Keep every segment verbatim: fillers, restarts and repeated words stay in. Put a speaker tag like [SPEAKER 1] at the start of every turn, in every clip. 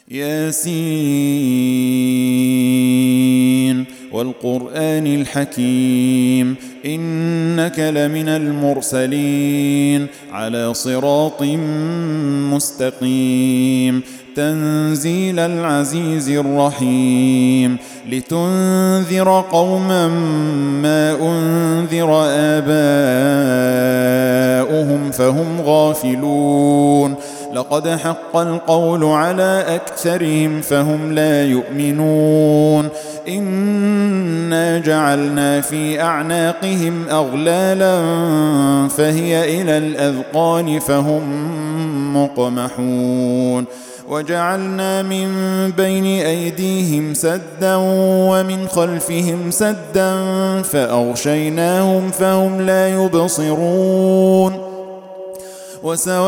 [SPEAKER 1] ياسين والقرآن الحكيم إنك لمن المرسلين على صراط مستقيم تنزيل العزيز الرحيم لتنذر قوما ما أنذر آباؤهم فهم غافلون لقد حق القول على أكثرهم فهم لا يؤمنون إنا جعلنا في أعناقهم أغلالا فهي إلى الأذقان فهم مقمحون وجعلنا من بين أيديهم سدا ومن خلفهم سدا فأغشيناهم فهم لا يبصرون وسواء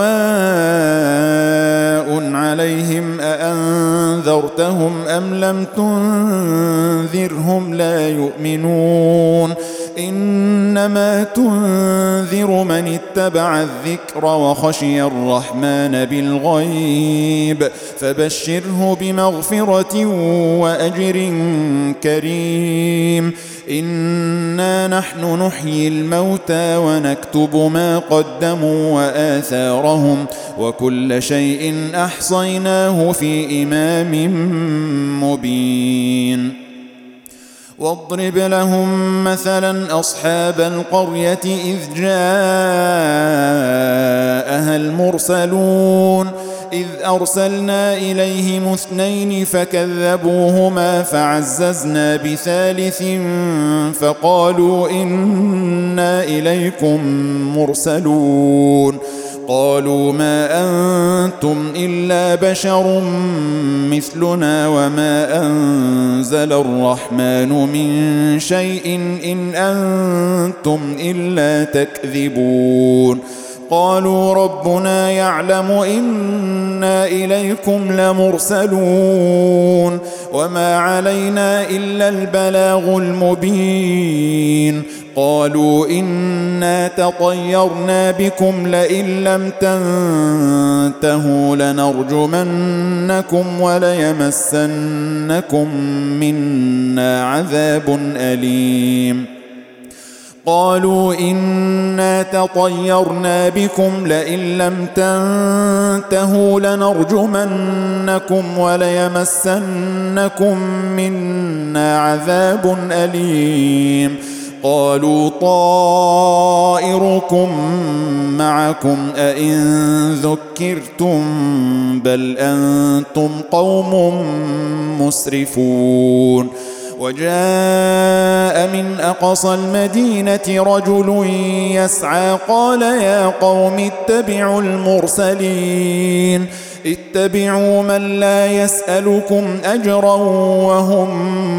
[SPEAKER 1] عليهم أأنذرتهم أم لم تنذرهم لا يؤمنون إنما تنذر من اتبع الذكر وخشي الرحمن بالغيب فبشره بمغفرة وأجر كريم إنا نحن نحيي الموتى ونكتب ما قدموا وآثارهم وكل شيء أحصيناه في إمام مبين واضرب لهم مثلا أصحاب القرية إذ جاءها المرسلون إذ أرسلنا إليهم اثنين فكذبوهما فعززنا بثالث فقالوا إنا إليكم مرسلون قالوا ما أنتم إلا بشر مثلنا وما أنزل الرحمن من شيء إن أنتم إلا تكذبون قالوا ربنا يعلم إنا إليكم لمرسلون وما علينا إلا البلاغ المبين قالوا إنا تطيرنا بكم لئن لم تنتهوا لنرجمنكم وليمسنكم منا عذاب أليم قالوا إنا تطيرنا بكم لئن لم تنتهوا لنرجمنكم وليمسنكم منا عذاب أليم قالوا طائركم معكم أئن ذكرتم بل أنتم قوم مسرفون وجاء من أقصى المدينة رجل يسعى قال يا قوم اتبعوا المرسلين اتبعوا من لا يسألكم أجرا وهم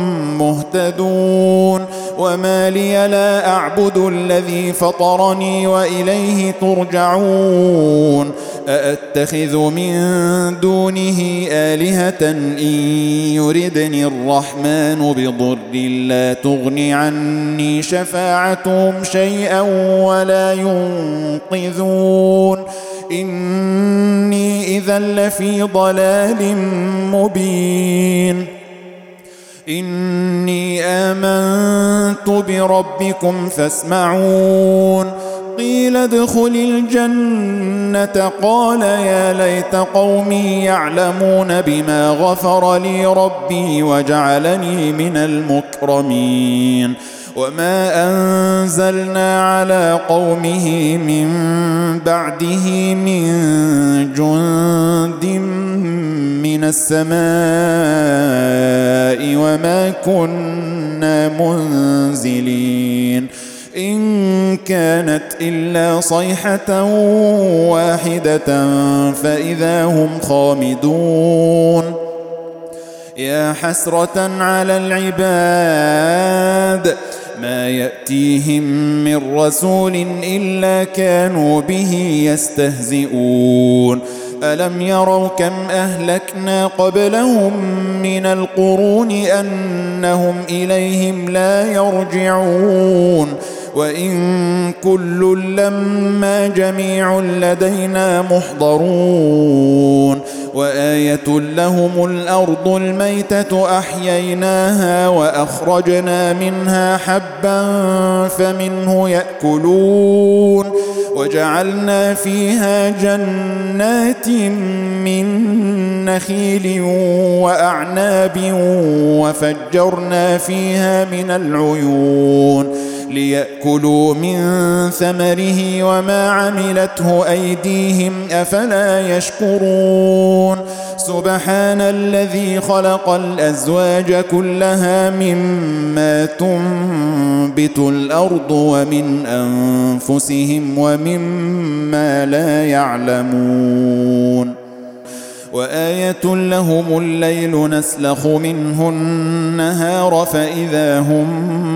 [SPEAKER 1] مهتدون وما لي لا أعبد الذي فطرني وإليه ترجعون أأتخذ من دونه آلهة إن يردني الرحمن بضر لا تغن عني شفاعتهم شيئا ولا ينقذون إني إذا لفي ضلال مبين إني آمنت بربكم فاسمعون قيل ادخل الجنة قال يا ليت قومي يعلمون بما غفر لي ربي وجعلني من المكرمين وما أنزلنا على قومه من بعده من جند من السماء وما كنا منزلين إن كانت إلا صيحة واحدة فإذا هم خامدون يا حسرة على العباد ما يأتيهم من رسول إلا كانوا به يستهزئون ألم يروا كم أهلكنا قبلهم من القرون أنهم إليهم لا يرجعون وإن كل لما جميع لدينا محضرون وآية لهم الأرض الميتة أحييناها وأخرجنا منها حبا فمنه يأكلون وجعلنا فيها جنات من نخيل وأعناب وفجرنا فيها من العيون ليأكلوا من ثمره وما عملته أيديهم أفلا يشكرون سبحان الذي خلق الأزواج كلها مما تنبت الأرض ومن أنفسهم ومما لا يعلمون وآية لهم الليل نسلخ منه النهار فإذا هم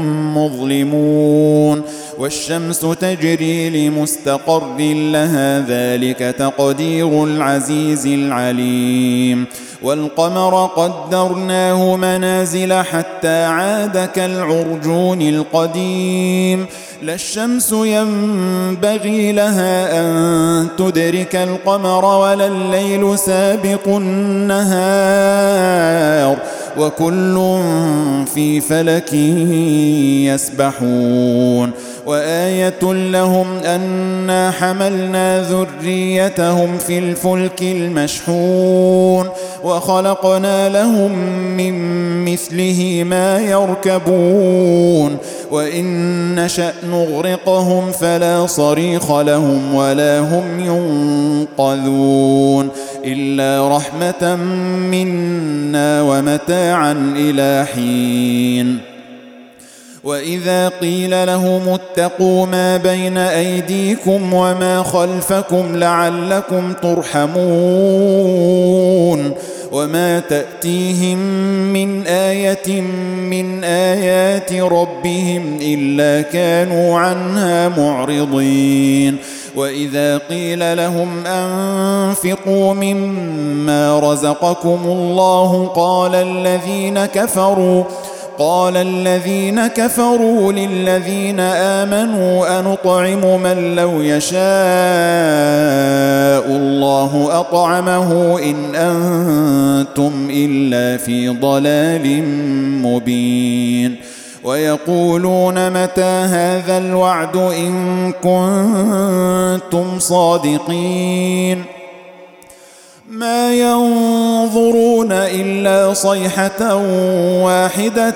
[SPEAKER 1] مظلمون والشمس تجري لمستقر لها ذلك تقدير العزيز العليم والقمر قدرناه منازل حتى عاد كالعرجون القديم لا الشمس ينبغي لها أن تدرك القمر ولا الليل سابق النهار وكل في فلك يسبحون وآية لهم أنا حملنا ذريتهم في الفلك المشحون وخلقنا لهم من مثله ما يركبون وإن نشأ نغرقهم فلا صريخ لهم ولا هم ينقذون إلا رحمة منا ومتاعا إلى حين وإذا قيل لهم اتقوا ما بين أيديكم وما خلفكم لعلكم ترحمون وما تأتيهم من آية من آيات ربهم إلا كانوا عنها معرضين وإذا قيل لهم أنفقوا مما رزقكم الله قال الذين كفروا قال الذين كفروا للذين آمنوا أنطعم من لو يشاء الله أطعمه إن أنتم إلا في ضلال مبين ويقولون متى هذا الوعد إن كنتم صادقين ما ينظرون إلا صيحة واحدة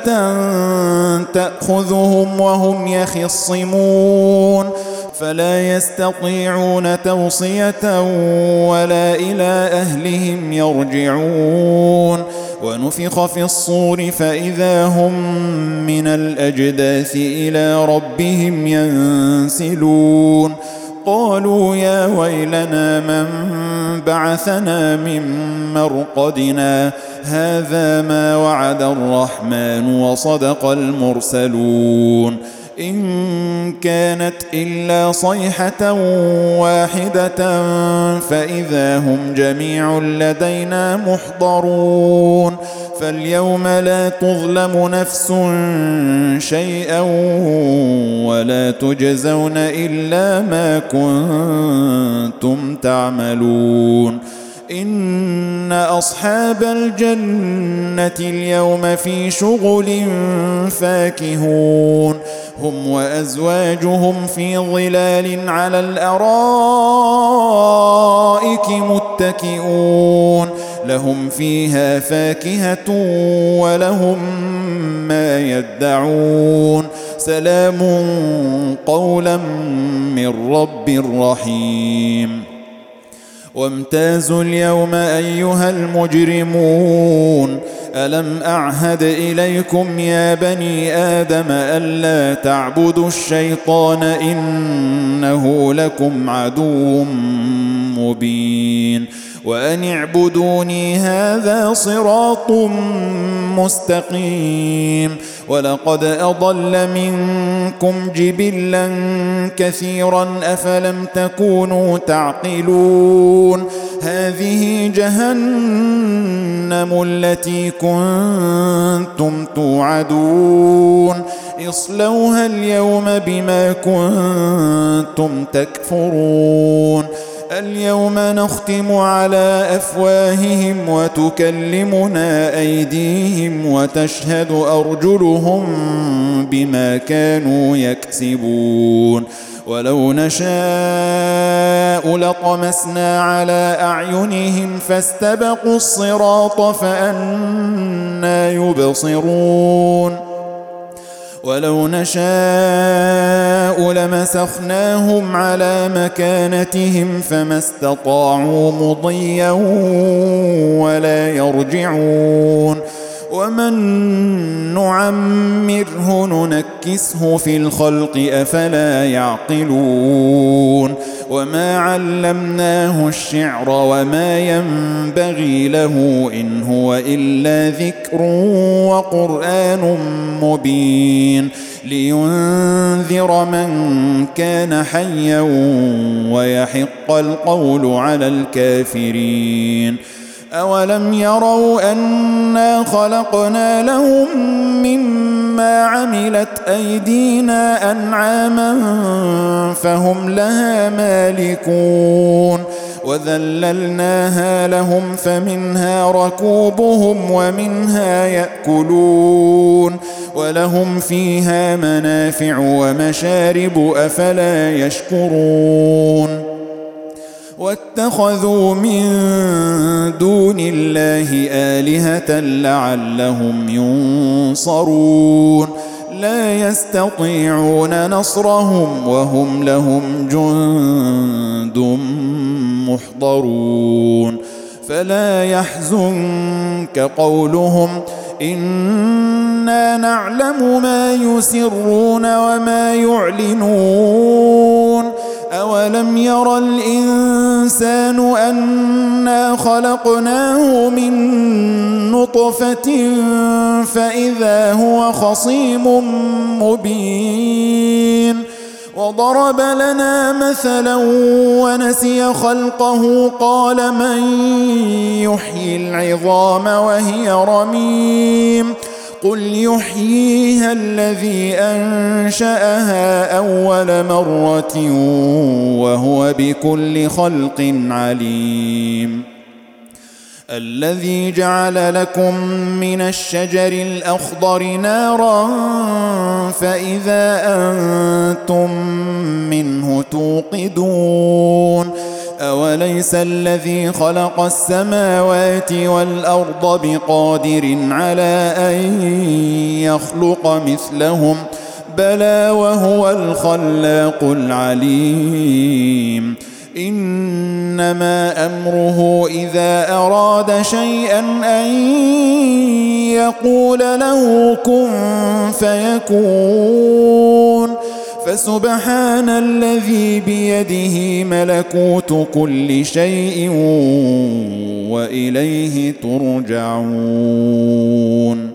[SPEAKER 1] تأخذهم وهم يخصمون فلا يستطيعون توصية ولا إلى أهلهم يرجعون ونفخ في الصور فإذا هم من الأجداث إلى ربهم ينسلون قالوا يا ويلنا من بعثنا من مرقدنا هذا ما وعد الرحمن وصدق المرسلون إن كانت إلا صيحة واحدة فإذا هم جميع لدينا محضرون فاليوم لا تظلم نفس شيئا ولا تجزون إلا ما كنتم تعملون إن أصحاب الجنة اليوم في شغل فاكهون هم وأزواجهم في ظلال على الأرائك متكئون لهم فيها فاكهة ولهم ما يدعون سلام قولا من رب رحيم وامتازوا اليوم أيها المجرمون ألم أعهد إليكم يا بني آدم ألا تعبدوا الشيطان إنه لكم عدو مبين وأن اعبدوني هذا صراط مستقيم ولقد أضل منكم جبلا كثيرا أفلم تكونوا تعقلون هذه جهنم التي كنتم توعدون اصلوها اليوم بما كنتم تكفرون اليوم نختم على أفواههم وتكلمنا أيديهم وتشهد أرجلهم بما كانوا يكسبون ولو نشاء لطمسنا على أعينهم فاستبقوا الصراط فأنى يبصرون ولو نشاء لمسخناهم على مكانتهم فما استطاعوا مضيا ولا يرجعون ومن نعمره ننكسه في الخلق أفلا يعقلون وما علمناه الشعر وما ينبغي له إن هو إلا ذكر وقرآن مبين لينذر من كان حيا ويحق القول على الكافرين أولم يروا أنا خلقنا لهم مما عملت أيدينا أنعاما فهم لها مالكون وذللناها لهم فمنها ركوبهم ومنها يأكلون ولهم فيها منافع ومشارب أفلا يشكرون واتخذوا من دون الله آلهة لعلهم ينصرون لا يستطيعون نصرهم وهم لهم جند محضرون فلا يحزنك قولهم إنا نعلم ما يسرون وما يعلنون أولم ير الإنسان أنا خلقناه من نطفة فإذا هو خصيم مبين وضرب لنا مثلا ونسي خلقه قال من يحيي العظام وهي رميم قل يحييها الذي أنشأها أول مرة وهو بكل خلق عليم الذي جعل لكم من الشجر الأخضر نارا فإذا أنتم منه توقدون أوليس الذي خلق السماوات والأرض بقادر على أن يخلق مثلهم بلى وهو الخلاق العليم إنما أمره إذا أراد شيئا أن يقول له كن فيكون فسبحان الذي بيده ملكوت كل شيء وإليه ترجعون